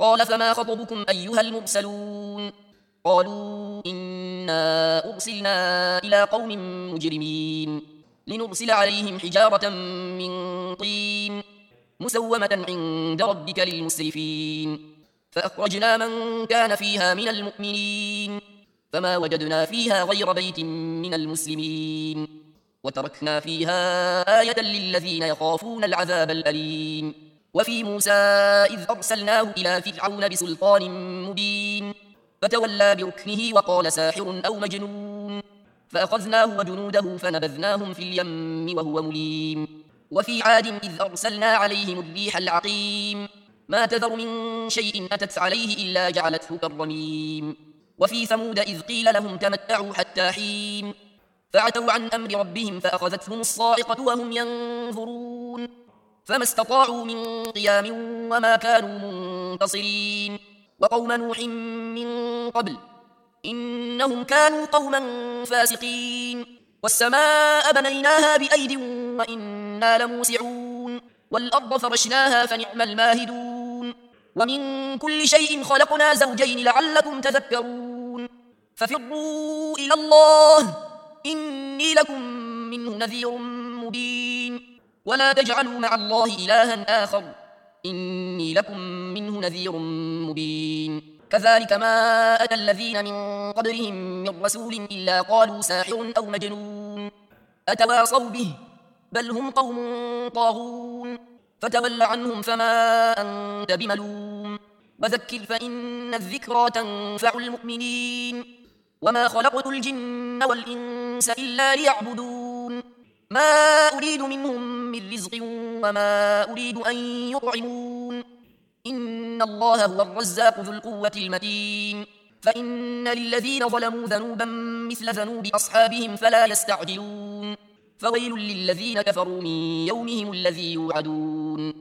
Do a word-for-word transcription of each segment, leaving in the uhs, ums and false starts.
قال فما خطبكم أيها المرسلون قالوا إنا أرسلنا إلى قوم مجرمين لنرسل عليهم حجارة من طين مسومة عند ربك للمسرفين فأخرجنا من كان فيها من المؤمنين فما وجدنا فيها غير بيت من المسلمين وتركنا فيها آية للذين يخافون العذاب الأليم وفي موسى إذ أرسلناه إلى فرعون بسلطان مبين فتولى بركنه وقال ساحر أو مجنون فأخذناه وجنوده فنبذناهم في اليم وهو مليم وفي عاد إذ أرسلنا عليهم الريح العقيم ما تذر من شيء أتت عليه إلا جعلته كالرميم وفي ثمود إذ قيل لهم تمتعوا حتى حين فعتوا عن أمر ربهم فأخذتهم الصاعقة وهم ينظرون فما استطاعوا من قيام وما كانوا منتصرين وقوم نوح من قبل إنهم كانوا قوما فاسقين والسماء بنيناها بأيد وإنا لموسعون والأرض فرشناها فنعم الماهدون ومن كل شيء خلقنا زوجين لعلكم تذكرون ففروا إلى الله إني لكم منه نذير مبين ولا تجعلوا مع الله إلها آخر إني لكم منه نذير مبين كذلك ما أتى الذين من قبلهم من رسول إلا قالوا ساحر أو مجنون أتواصوا به بل هم قوم طاغون فتول عنهم فما أنت بملوم وذكر فإن الذكرى تنفع المؤمنين وما خلقت الجن والإنس إلا ليعبدون ما أريد منهم من رزق وما أريد أن يطعمون إن الله هو الرزاق ذو القوة المتين فإن للذين ظلموا ذنوبا مثل ذنوب أصحابهم فلا يستعجلون فويل للذين كفروا من يومهم الذي يوعدون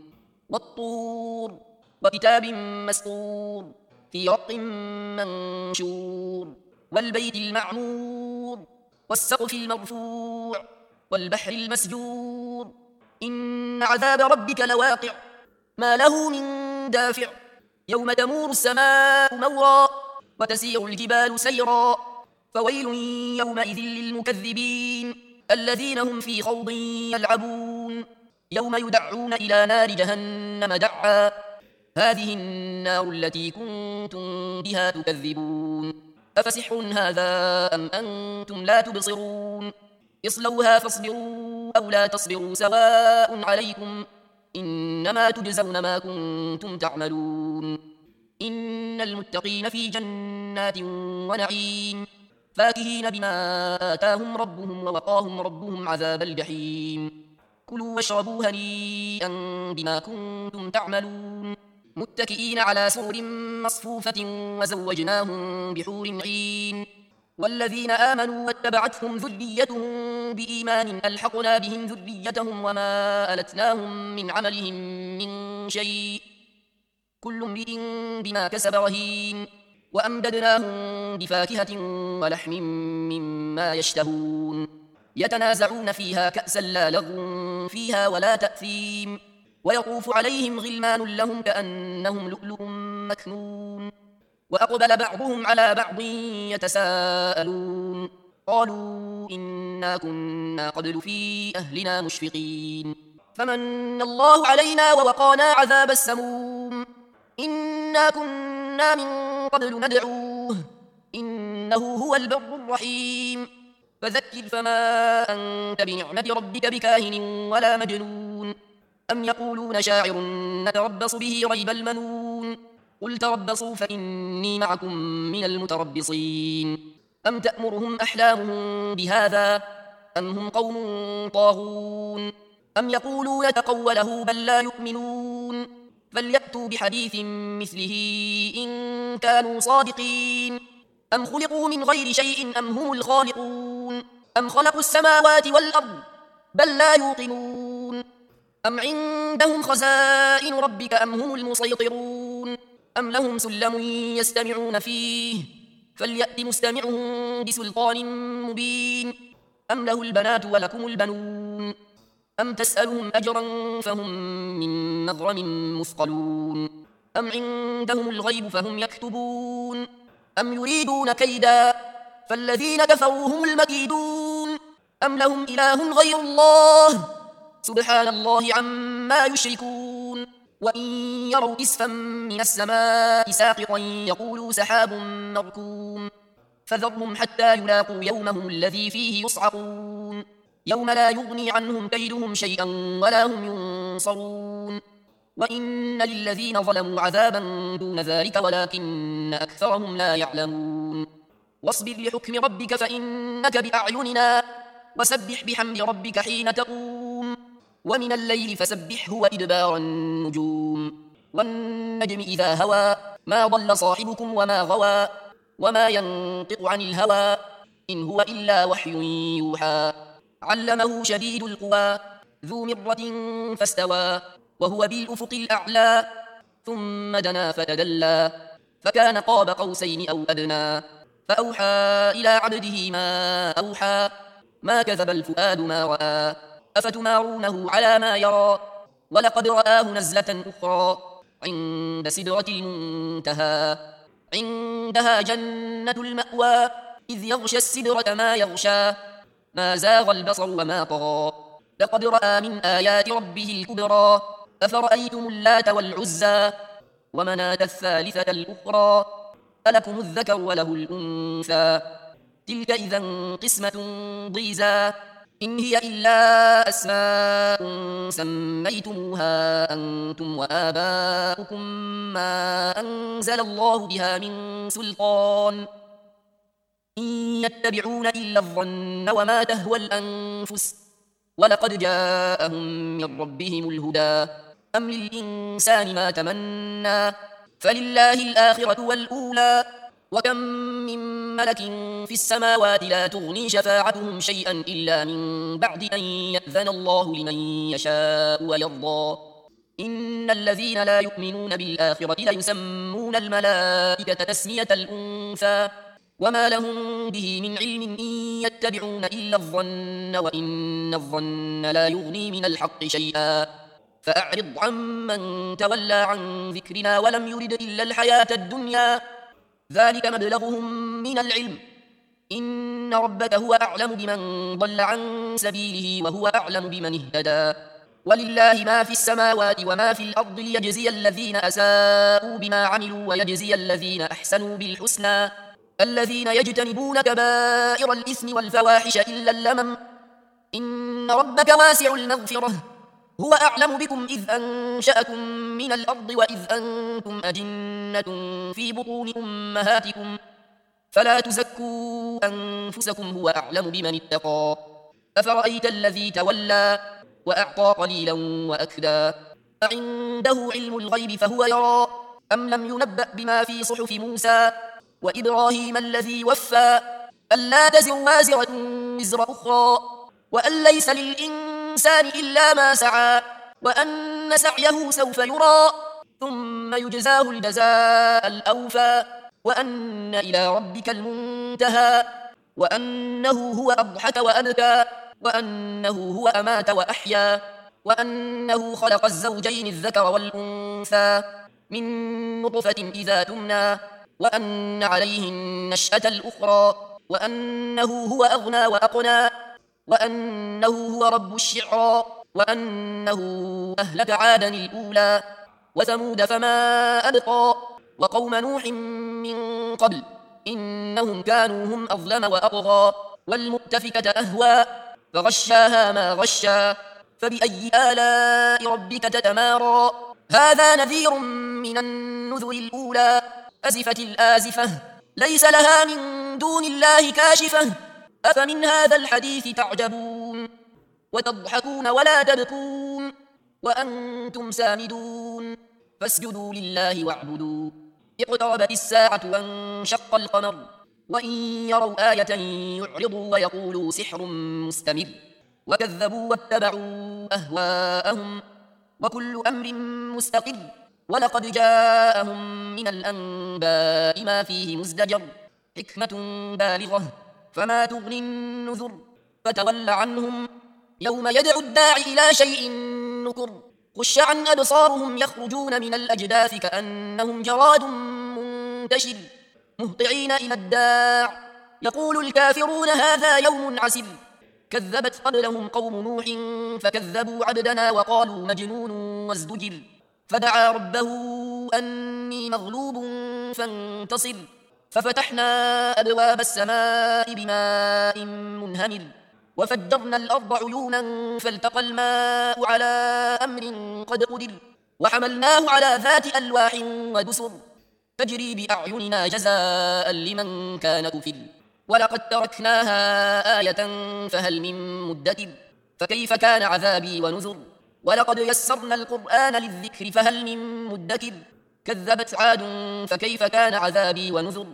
والطور وكتاب مسطور في رق منشور والبيت المعمور والسقف المرفوع والبحر المسجور إن عذاب ربك لواقع ما له من دافع يوم تمور السماء مورا وتسير الجبال سيرا فويل يومئذ للمكذبين الذين هم في خوض يلعبون يوم يدعون إلى نار جهنم دعا هذه النار التي كنتم بها تكذبون أفسحر هذا أم أنتم لا تبصرون اصلوها فاصبروا أو لا تصبروا سواء عليكم إنما تجزون ما كنتم تعملون إن المتقين في جنات ونعيم فاكهين بما آتاهم ربهم ووقاهم ربهم عذاب الجحيم كلوا واشربوا هنيئا بما كنتم تعملون متكئين على سرر مصفوفة وزوجناهم بحور عين والذين آمنوا واتبعتهم ذريتهم بإيمان ألحقنا بهم ذريتهم وما ألتناهم من عملهم من شيء كل امرئ بما كسب رهين وأمددناهم بفاكهة ولحم مما يشتهون يتنازعون فيها كأسا لا لغو فيها ولا تأثيم ويطوف عليهم غلمان لهم كأنهم لؤلؤ مكنون وأقبل بعضهم على بعض يتساءلون قالوا إنا كنا قبل في أهلنا مشفقين فمن الله علينا ووقانا عذاب السموم إنا كنا من قبل ندعوه إنه هو البر الرحيم فذكر فما أنت بنعمة ربك بكاهن ولا مجنون أم يقولون شاعر نتربص به ريب المنون قل تربصوا فإني معكم من المتربصين أم تأمرهم أحلامهم بهذا أم هم قوم طاغون أم يقولون يتقوله بل لا يؤمنون فليأتوا بحديث مثله إن كانوا صادقين أم خلقوا من غير شيء أم هم الخالقون أم خلقوا السماوات والأرض بل لا يوقنون أم عندهم خزائن ربك أم هم المسيطرون أم لهم سلم يستمعون فيه فليأت مستمعهم بسلطان مبين أم له البنات ولكم البنون أم تسألهم أجرا فهم من مغرم مثقلون أم عندهم الغيب فهم يكتبون أم يريدون كيدا فالذين كفروا هم المكيدون أم لهم إله غير الله سبحان الله عما يشركون وإن يروا كسفا من السماء ساقطا يقولوا سحاب مركوم فذرهم حتى يلاقوا يومهم الذي فيه يصعقون يوم لا يغني عنهم كيدهم شيئا ولا هم ينصرون وإن للذين ظلموا عذابا دون ذلك ولكن أكثرهم لا يعلمون واصبر لحكم ربك فإنك بأعيننا وسبح بحمد ربك حين تقوم ومن الليل فسبحه وإدبار النجوم والنجم إذا هوى ما ضل صاحبكم وما غوى وما ينطق عن الهوى إن هو إلا وحي يوحى علمه شديد القوى ذو مرة فاستوى وهو بالأفق الأعلى ثم دنا فتدلى فكان قاب قوسين أو أدنى فأوحى إلى عبده ما أوحى ما كذب الفؤاد ما رأى أفتمارونه على ما يرى ولقد رآه نزلة أخرى عند سدرة المنتهى عندها جنة المأوى إذ يغشى السدرة ما يغشى ما زاغ البصر وما طغى لقد رأى من آيات ربه الكبرى أفرأيتم اللات والعزى ومناة الثالثة الأخرى ألكم الذكر وله الأنثى تلك إذا قسمة ضيزى إن هي إلا أسماء سميتموها أنتم وآباؤكم ما أنزل الله بها من سلطان إن يتبعون إلا الظن وما تهوى الأنفس ولقد جاءهم من ربهم الهدى أم للإنسان ما تمنى فلله الآخرة والأولى وكم من ملك في السماوات لا تغني شفاعتهم شيئا إلا من بعد أن يأذن الله لمن يشاء ويرضى إن الذين لا يؤمنون بالآخرة ليسمون الملائكة تسمية الأنثى وما لهم به من علم إن يتبعون إلا الظن وإن الظن لا يغني من الحق شيئا فأعرض عمن تولى عن ذكرنا ولم يرد إلا الحياة الدنيا ذلك مبلغهم من العلم إن ربك هو أعلم بمن ضل عن سبيله وهو أعلم بمن اهتدى ولله ما في السماوات وما في الأرض ليجزي الذين أساءوا بما عملوا ويجزي الذين أحسنوا بالحسنى الذين يجتنبون كبائر الإثم والفواحش إلا اللمم إن ربك واسع المغفرة هو أعلم بكم إذ أنشأكم من الأرض وإذ أنتم أجنة في بطون أمهاتكم فلا تزكوا أنفسكم هو أعلم بمن اتقى أفرأيت الذي تولى وأعطى قليلا وأكدى أعنده علم الغيب فهو يرى أم لم ينبأ بما في صحف موسى وإبراهيم الذي وفى ألا تزر وازرة وزر أخرى وأن ليس للإنسان إلا ما سعى وأن سعيه سوف يرى ثم يجزاه الجزاء الأوفى وأن إلى ربك المنتهى وأنه هو أضحك وأبكى وأنه هو أمات وأحيا وأنه خلق الزوجين الذكر والأنثى من نطفة إذا تمنى وأن عليه النشأة الأخرى وأنه هو أغنى وأقنى وأنه هو رب الشعرى وأنه أهلك عادا الأولى وثمود فما أبقى وقوم نوح من قبل إنهم كانوا هم أظلم وأطغى والمؤتفكة أهوى فغشاها ما غشا فبأي آلاء ربك تتمارى هذا نذير من النذر الأولى أزفت الآزفة ليس لها من دون الله كاشفة أفمن هذا الحديث تعجبون وتضحكون ولا تبكون وأنتم سامدون فاسجدوا لله واعبدوا اقتربت الساعة وانشق القمر وإن يروا آية يعرضوا ويقولوا سحر مستمر وكذبوا واتبعوا أهواءهم وكل أمر مستقر ولقد جاءهم من الأنباء ما فيه مزدجر حكمة بالغة فما تغني النذر فتول عنهم يوم يدعو الداعي إلى شيء نكر خش عن أبصارهم يخرجون من الأجداث كأنهم جراد منتشر مهطعين إلى الداع يقول الكافرون هذا يوم عسر كذبت قبلهم قوم نوح فكذبوا عبدنا وقالوا مجنون وازدجر فدعا ربه أني مغلوب فانتصر ففتحنا أبواب السماء بماء منهمر وفجرنا الأرض عيونا فالتقى الماء على أمر قد قدر وحملناه على ذات ألواح ودسر تجري بأعيننا جزاء لمن كان كفر ولقد تركناها آية فهل من مدكر فكيف كان عذابي ونذر ولقد يسرنا القرآن للذكر فهل من مدكر كذبت عاد فكيف كان عذابي ونذر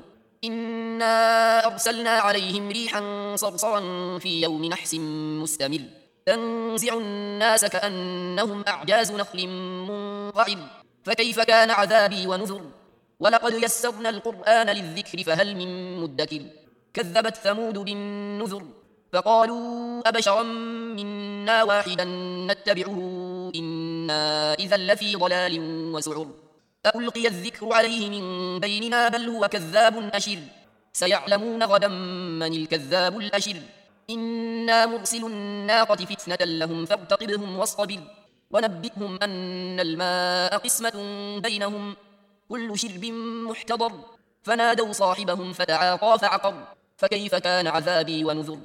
إنا أرسلنا عليهم ريحا صرصرا في يوم نحس مستمر تنزع الناس كأنهم أعجاز نخل منقعر فكيف كان عذابي ونذر ولقد يسرنا القرآن للذكر فهل من مدكر كذبت ثمود بالنذر فقالوا أبشرا منا واحدا نتبعه إنا إذا لفي ضلال وسعر ألقي الذكر عليه من بيننا بل هو كذاب أشر سيعلمون غدا من الكذاب الأشر إنا مرسل الناقة فتنة لهم فارتقبهم واصطبر ونبئهم أن الماء قسمة بينهم كل شرب محتضر فنادوا صاحبهم فتعاطى فعقر فكيف كان عذابي ونذر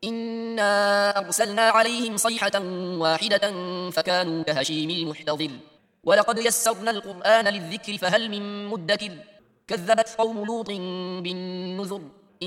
إنا أرسلنا عليهم صيحة واحدة فكانوا كهشيم المحتضر ولقد يسرنا القرآن للذكر فهل من مدكر كذبت قوم لوط بالنذر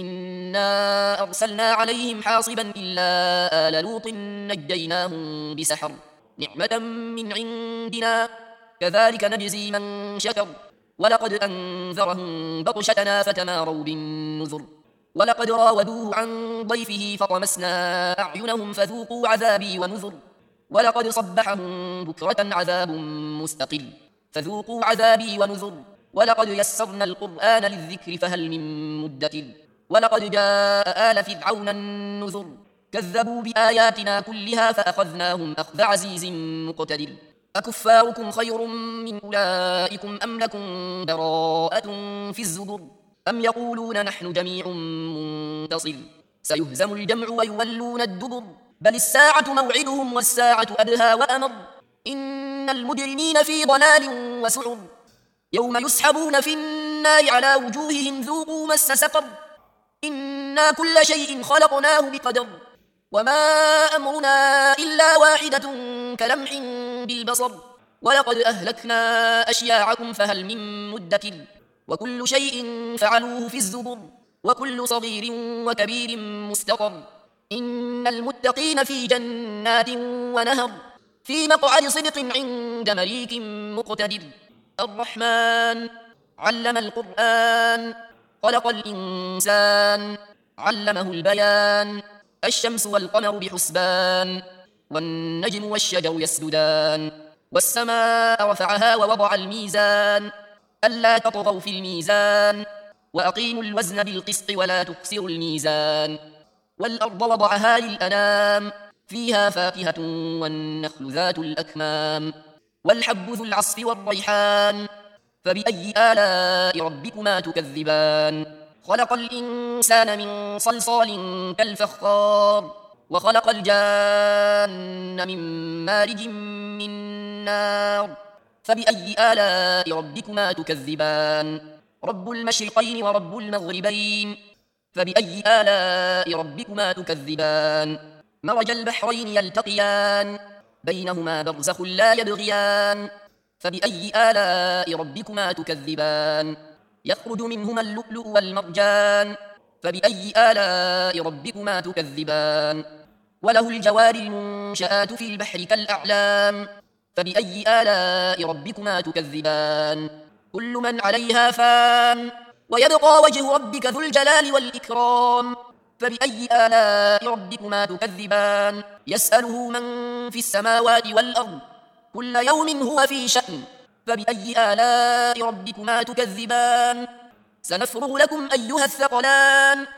إنا أرسلنا عليهم حاصبا إلا آل لوط نجيناهم بسحر نعمة من عندنا كذلك نجزي من شكر ولقد أنذرهم بطشتنا فتماروا بالنذر ولقد راودوه عن ضيفه فطمسنا أعينهم فذوقوا عذابي ونذر ولقد صبحهم بكرة عذاب مستقل فذوقوا عذابي ونذر ولقد يسرنا القرآن للذكر فهل من مدكر ولقد جاء آل فرعون النذر كذبوا بآياتنا كلها فأخذناهم أخذ عزيز مقتدر أكفاركم خير من أولئكم أم لكم براءة في الزبر أم يقولون نحن جميع منتصر سيهزم الجمع ويولون الدبر بل الساعة موعدهم والساعة أدهى وأمر إن المجرمين في ضلال وسعر يوم يسحبون في النار على وجوههم ذوقوا مس سقر إنا كل شيء خلقناه بقدر وما أمرنا إلا واحدة كلمح بالبصر ولقد أهلكنا أشياعكم فهل من مدكر وكل شيء فعلوه في الزبر وكل صغير وكبير مستقر إن المتقين في جنات ونهر في مقعد صدق عند مليك مقتدر الرحمن علم القرآن خلق الإنسان علمه البيان الشمس والقمر بحسبان والنجم والشجر يسجدان والسماء رفعها ووضع الميزان ألا تطغوا في الميزان وأقيموا الوزن بالقسط ولا تخسروا الميزان والأرض وضعها للأنام فيها فاكهة والنخل ذات الأكمام والحب ذو العصف والريحان فبأي آلاء ربكما تكذبان خلق الإنسان من صلصال كالفخار وخلق الجان من مارج من نار فبأي آلاء ربكما تكذبان رب المشرقين ورب المغربين فبأي آلاء ربكما تكذبان مرج البحرين يلتقيان بينهما برزخ لا يبغيان فبأي آلاء ربكما تكذبان يخرج منهما اللؤلؤ والمرجان فبأي آلاء ربكما تكذبان وله الجوار المنشآت في البحر كالأعلام فبأي آلاء ربكما تكذبان كل من عليها فان ويبقى وجه ربك ذو الجلال والإكرام فبأي آلاء ربكما تكذبان يسأله من في السماوات والأرض كل يوم هو في شأن فبأي آلاء ربكما تكذبان سنفرغ لكم أيها الثقلان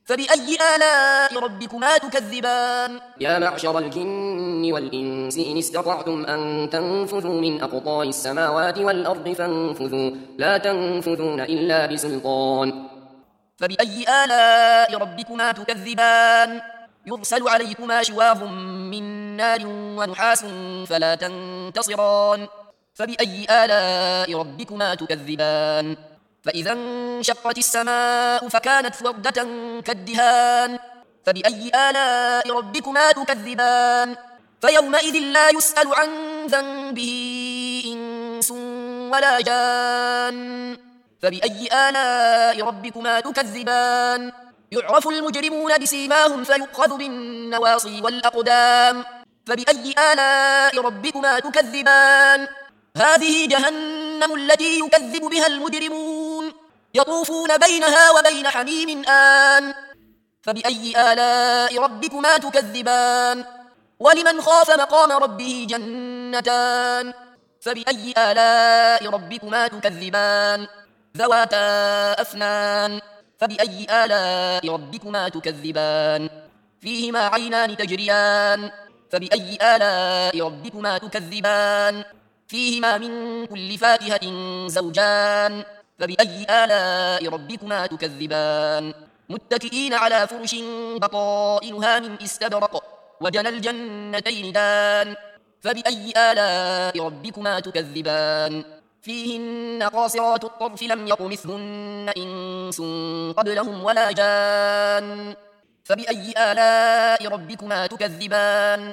فبأي آلاء ربكما تكذبان يا معشر الجن والإنس إن استطعتم أن تنفذوا من أقطار السماوات والأرض فانفذوا لا تنفذون إلا بسلطان فبأي آلاء ربكما تكذبان يرسل عليكما شواظ من نار ونحاس فلا تنتصران فبأي آلاء ربكما تكذبان فإذا انشقت السماء فكانت وردة كالدهان فبأي آلاء ربكما تكذبان فيومئذ لا يسأل عن ذنبه إنس ولا جان فبأي آلاء ربكما تكذبان يعرف المجرمون بسيماهم فيؤخذ بالنواصي والأقدام فبأي آلاء ربكما تكذبان هذه جهنم التي يكذب بها المجرمون يطوفون بينها وبين حميم آن فبأي آلاء ربكما تكذبان ولمن خاف مقام ربه جنتان فبأي آلاء ربكما تكذبان ذواتا أفنان فبأي آلاء ربكما تكذبان فيهما عينان تجريان فبأي آلاء ربكما تكذبان فيهما من كل فاكهة زوجان فبأي آلاء ربكما تكذبان متكئين على فرش بطائنها من استبرق وجنى الجنتين دان فبأي آلاء ربكما تكذبان فيهن قاصرات الطرف لم يطمثهن إنس قبلهم ولا جان فبأي آلاء ربكما تكذبان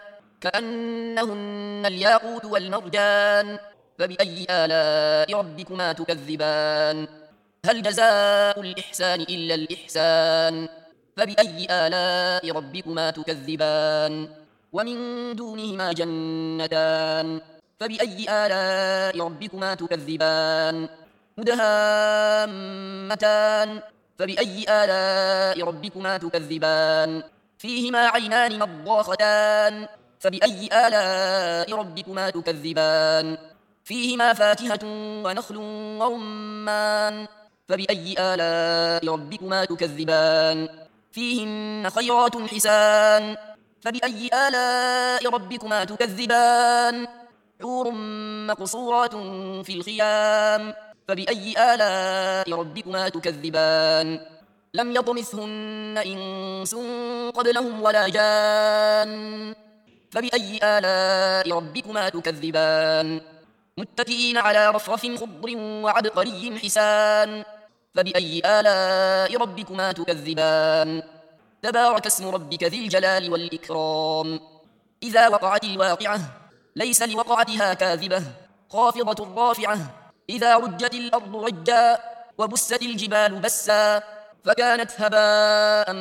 كأنهن الياقوت والمرجان فبأي آلاء ربكما تكذبان هل جزاء الإحسان إلا الإحسان فبأي آلاء ربكما تكذبان ومن دونهما جنتان فبأي آلاء ربكما تكذبان مدهامتان فبأي آلاء ربكما تكذبان فيهما عينان نضاختان فبأي آلاء ربكما تكذبان فيهما فاكهة ونخل ورمان فبأي آلاء ربكما تكذبان فيهن خيرات حسان فبأي آلاء ربكما تكذبان حور مقصورات في الخيام فبأي آلاء ربكما تكذبان لم يطمثهن إنس قبلهم ولا جان فبأي آلاء ربكما تكذبان متكئين على رفرف خضر وعبقري حسان فبأي آلاء ربكما تكذبان تبارك اسم ربك ذي الجلال والإكرام إذا وقعت الواقعة ليس لوقعتها كاذبة خافضة رافعة إذا رجت الأرض رجا وبست الجبال بسا فكانت هباء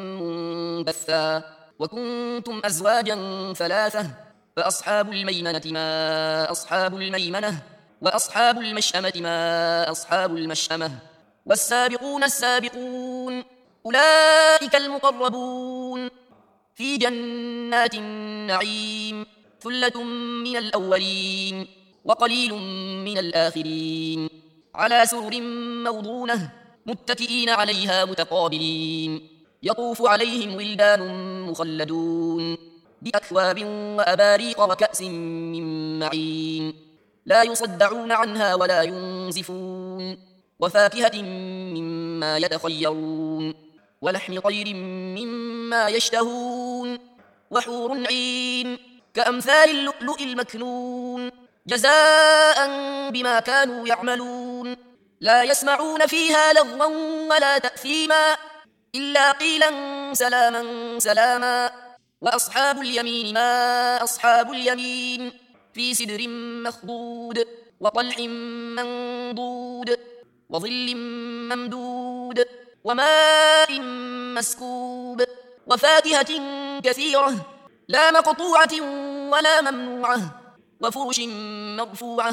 منبثا وكنتم أزواجا ثلاثة فأصحاب الميمنة ما أصحاب الميمنة وأصحاب المشأمة ما أصحاب المشأمة والسابقون السابقون أولئك المقربون في جنات النعيم ثلة من الأولين وقليل من الآخرين على سرر موضونة متكئين عليها متقابلين يطوف عليهم ولدان مخلدون بأكواب وأباريق وكأس من معين لا يصدعون عنها ولا ينزفون وفاكهة مما يتخيرون ولحم طير مما يشتهون وحور عين كأمثال اللؤلؤ المكنون جزاء بما كانوا يعملون لا يسمعون فيها لغوا ولا تأثيما إلا قيلا سلاما سلاما وأصحاب اليمين ما أصحاب اليمين في سدر مخضود وطلح منضود وظل ممدود وماء مسكوب وفاكهة كثيرة لا مقطوعة ولا ممنوعة وفرش مرفوعة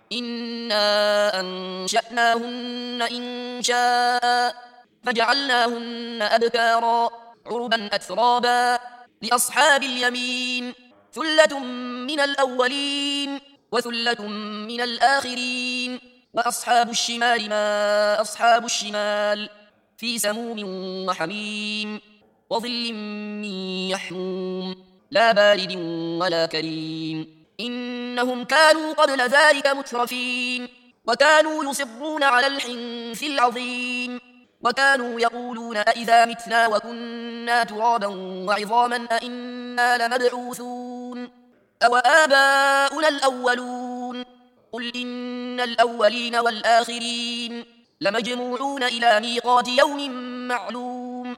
إنا أنشأناهن إنشاء فجعلناهن أبكارا عربا أترابا لأصحاب اليمين ثلة من الأولين وثلة من الآخرين وأصحاب الشمال ما أصحاب الشمال في سموم وحميم وظل من يحموم لا بارد ولا كريم إنهم كانوا قبل ذلك مترفين وكانوا يصرون على الحنث العظيم وكانوا يقولون أئذا متنا وكنا ترابا وعظاما أئنا لمبعوثون أو آباؤنا الأولون قل إن الأولين والآخرين لمجموعون إلى ميقات يوم معلوم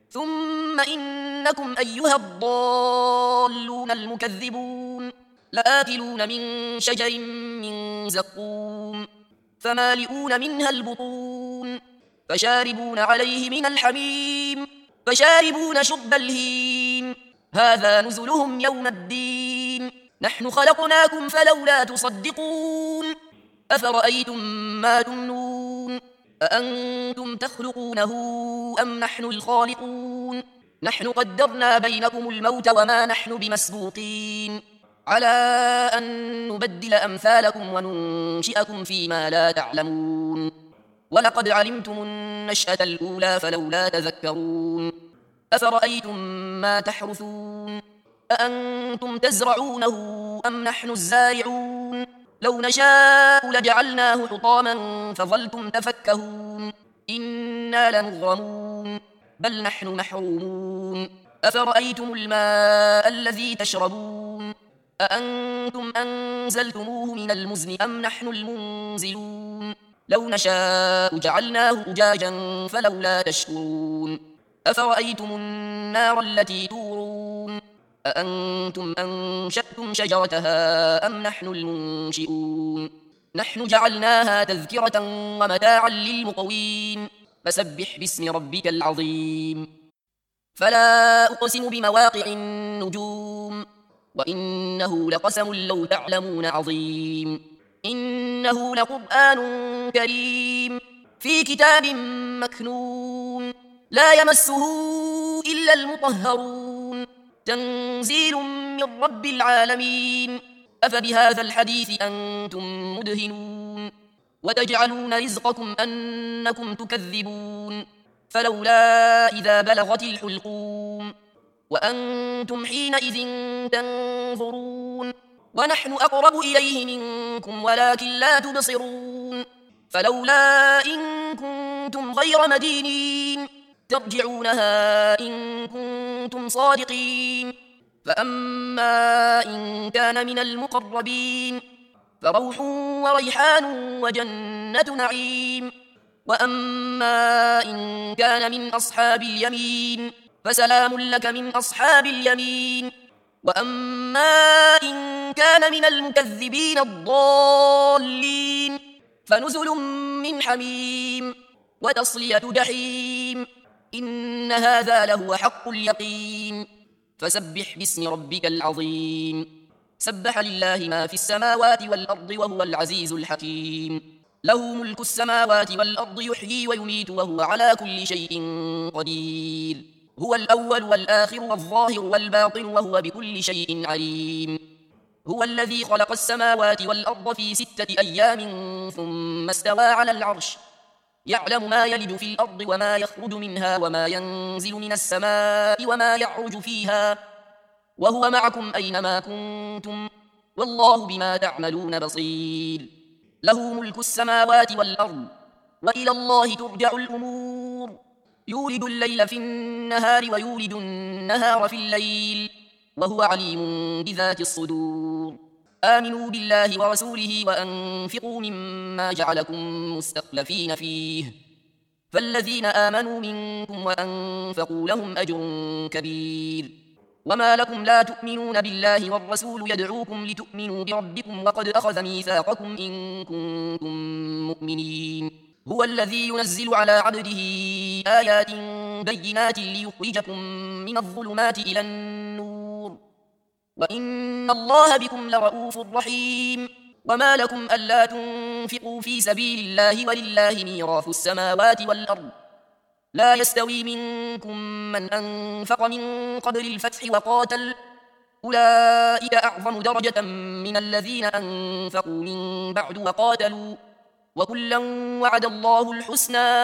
ثم إنكم أيها الضالون المكذبون لآكلون من شجر من زقوم فمالئون منها البطون فشاربون عليه من الحميم فشاربون شرب الهيم هذا نزلهم يوم الدين نحن خلقناكم فلولا تصدقون أفرأيتم ما تمنون أأنتم تخلقونه أم نحن الخالقون نحن قدرنا بينكم الموت وما نحن بمسبوقين على أن نبدل أمثالكم وننشئكم فيما لا تعلمون ولقد علمتم النشأة الأولى فلولا تذكرون أفرأيتم ما تحرثون أأنتم تزرعونه أم نحن الزارعون لو نشاء لجعلناه حطاما فظلتم تفكهون إنا لمغرمون بل نحن محرومون أفرأيتم الماء الذي تشربون أأنتم أنزلتموه من المزن أم نحن المنزلون لو نشاء جعلناه أجاجا فلولا تشكرون أفرأيتم النار التي تورون أأنتم أنشأتم شجرتها أم نحن المنشئون نحن جعلناها تذكرة ومتاعا للمقوين فسبح باسم ربك العظيم فلا أقسم بمواقع النجوم وإنه لقسم لو تعلمون عظيم إنه لقرآن كريم في كتاب مكنون لا يمسه إلا المطهرون تنزيل من رب العالمين أفبهذا الحديث أنتم مدهنون وتجعلون رزقكم أنكم تكذبون فلولا إذا بلغت الحلقوم وأنتم حينئذ تنظرون ونحن أقرب إليه منكم ولكن لا تبصرون فلولا إن كنتم غير مدينين ترجعونها إن كنتم صادقين فأما إن كان من المقربين فروح وريحان وجنة نعيم وأما إن كان من أصحاب اليمين فسلام لك من أصحاب اليمين وأما إن كان من المكذبين الضالين فنزل من حميم وتصلية جحيم إن هذا لهو حق اليقين فسبح باسم ربك العظيم سبح لله ما في السماوات والأرض وهو العزيز الحكيم له ملك السماوات والأرض يحيي ويميت وهو على كل شيء قدير هو الأول والآخر والظاهر والباطن وهو بكل شيء عليم هو الذي خلق السماوات والأرض في ستة أيام ثم استوى على العرش يعلم ما يلج في الأرض وما يخرج منها وما ينزل من السماء وما يعرج فيها وهو معكم أينما كنتم والله بما تعملون بصير له ملك السماوات والأرض وإلى الله ترجع الأمور يولد الليل في النهار ويولد النهار في الليل وهو عليم بذات الصدور آمنوا بالله ورسوله وأنفقوا مما جعلكم مستخلفين فيه فالذين آمنوا منكم وأنفقوا لهم أجر كبير وما لكم لا تؤمنون بالله والرسول يدعوكم لتؤمنوا بربكم وقد أخذ ميثاقكم إن كنتم مؤمنين هو الذي ينزل على عبده آيات بينات ليخرجكم من الظلمات إلى النور وإن الله بكم لرؤوف رحيم وما لكم ألا تنفقوا في سبيل الله ولله ميراث السماوات والأرض لا يستوي منكم من أنفق من قبل الفتح وقاتل أولئك أعظم درجة من الذين أنفقوا من بعد وقاتلوا وكلا وعد الله الحسنى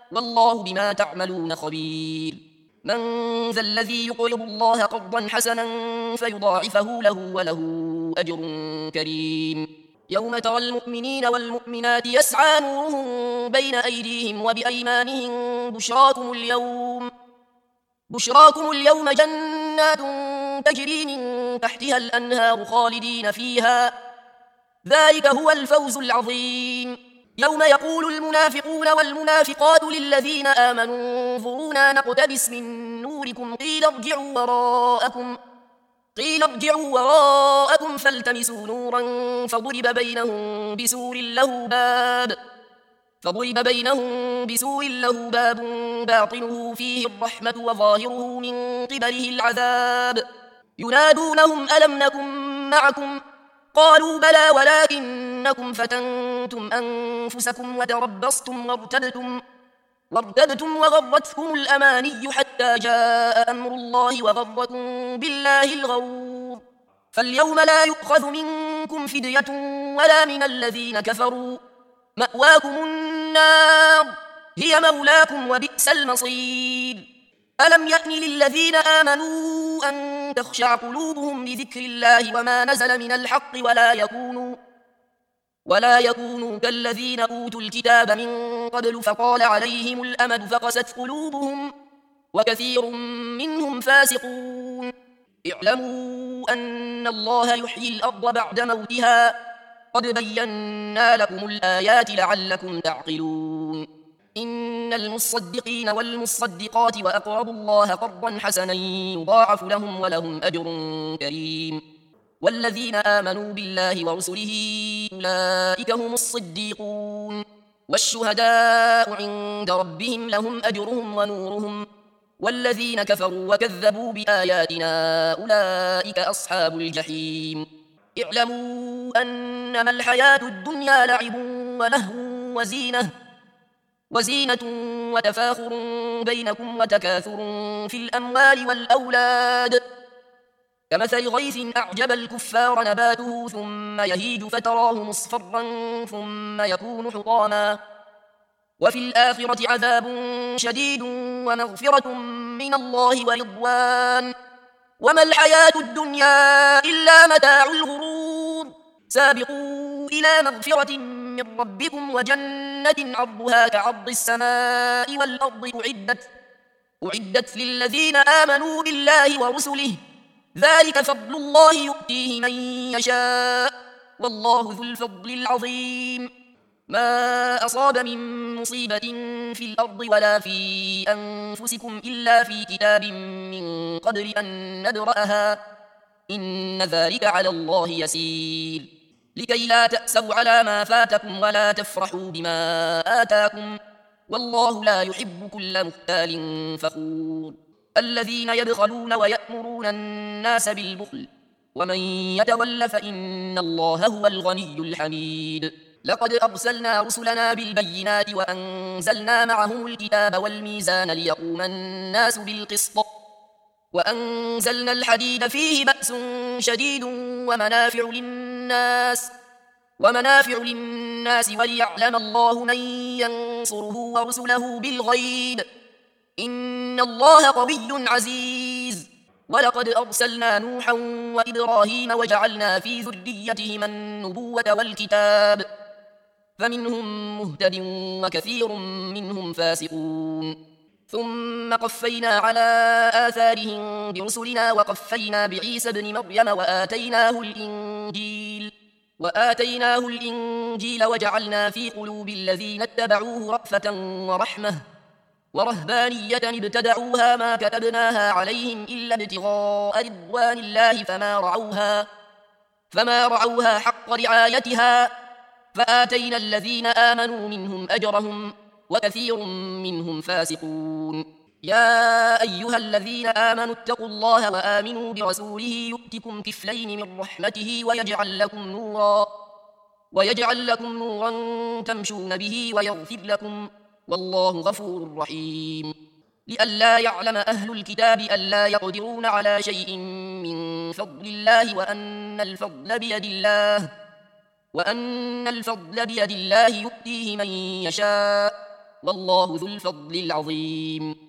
والله بما تعملون خبير. من ذا الذي يقرض الله قرضا حسنا فيضاعفه له وله أجر كريم. يوم ترى المؤمنين والمؤمنات يسعى نورهم بين أيديهم وبأيمانهم بشراكم اليوم بشراكم اليوم جنات تجري من تحتها الأنهار خالدين فيها، ذلك هو الفوز العظيم. يوم يقول المنافقون والمنافقات للذين آمنوا انظرونا نقتبس من نوركم قيل ارجعوا وراءكم قيل ارجعوا وراءكم فالتمسوا نورا فضرب بينهم بسور له باب فضرب بينهم بسور له باب باطنه فيه الرحمة وظاهره من قبله العذاب. ينادونهم ألم نكن معكم قالوا بلى ولكنكم فتنتم أنفسكم وتربصتم وارتبتم وارتبتم وغرتكم الأماني حتى جاء أمر الله وغركم بالله الغرور. فاليوم لا يؤخذ منكم فدية ولا من الذين كفروا، مأواكم النار هي مولاكم وبئس المصير. ألم يأن للذين آمنوا أن تخشع قلوبهم لذكر الله وما نزل من الحق ولا يكونوا ولا يكونوا كالذين أوتوا الكتاب من قبل فطال عليهم الأمد فقست قلوبهم وكثير منهم فاسقون. اعلموا أن الله يحيي الأرض بعد موتها قد بينا لكم الآيات لعلكم تعقلون. إن المصدقين والمصدقات وأقرضوا الله قرضا حسنا يضاعف لهم ولهم أجر كريم. والذين آمنوا بالله ورسله أولئك هم الصديقون والشهداء عند ربهم لهم أجرهم ونورهم. والذين كفروا وكذبوا بآياتنا أولئك أصحاب الجحيم. اعلموا أنما الحياة الدنيا لعب ولهو وزينة وزينة وتفاخر بينكم وتكاثر في الأموال والأولاد كمثل غيث أعجب الكفار نباته ثم يهيج فتراه مصفرا ثم يكون حطاما وفي الآخرة عذاب شديد ومغفرة من الله ورضوان وما الحياة الدنيا إلا متاع الغرور. سابقوا إلى مغفرة من ربكم وجنة عرضها كعرض السماء والأرض أعدت أعدت للذين آمنوا بالله ورسله ذلك فضل الله يؤتيه من يشاء والله ذو الفضل العظيم. ما أصاب من مصيبة في الأرض ولا في أنفسكم إلا في كتاب من قبل أن نبرأها إن ذلك على الله يسير. لكي لا تأسوا على ما فاتكم ولا تفرحوا بما آتاكم والله لا يحب كل مختال فخور. الذين يبخلون ويأمرون الناس بالبخل ومن يتول فإن الله هو الغني الحميد. لقد أرسلنا رسلنا بالبينات وأنزلنا معهم الكتاب والميزان ليقوم الناس بالقسط وأنزلنا الحديد فيه بأس شديد ومنافع للناس ومنافع للناس وليعلم الله من ينصره ورسله بالغيب إن الله قوي عزيز. ولقد أرسلنا نوحا وإبراهيم وجعلنا في ذريتهما النبوة والكتاب فمنهم مهتد وكثير منهم فاسقون. ثم قفينا على آثارهم برسلنا وقفينا بعيسى ابن مريم وآتيناه الإنجيل وآتيناه الإنجيل وجعلنا في قلوب الذين اتبعوه رأفة ورحمة ورهبانية ابتدعوها ما كتبناها عليهم إلا ابتغاء رضوان الله فما رعوها فما رعوها حق رعايتها فآتينا الذين آمنوا منهم أجرهم وكثير منهم فاسقون. يا أيها الذين آمنوا اتقوا الله وآمنوا برسوله يؤتكم كفلين من رحمته ويجعل لكم نورا ويجعل لكم نورا تمشون به ويغفر لكم والله غفور رحيم. لئلا يعلم أهل الكتاب ألا يقدرون على شيء من فضل الله وأن الفضل بيد الله وأن الفضل بيد الله يؤتيه من يشاء والله ذو الفضل العظيم.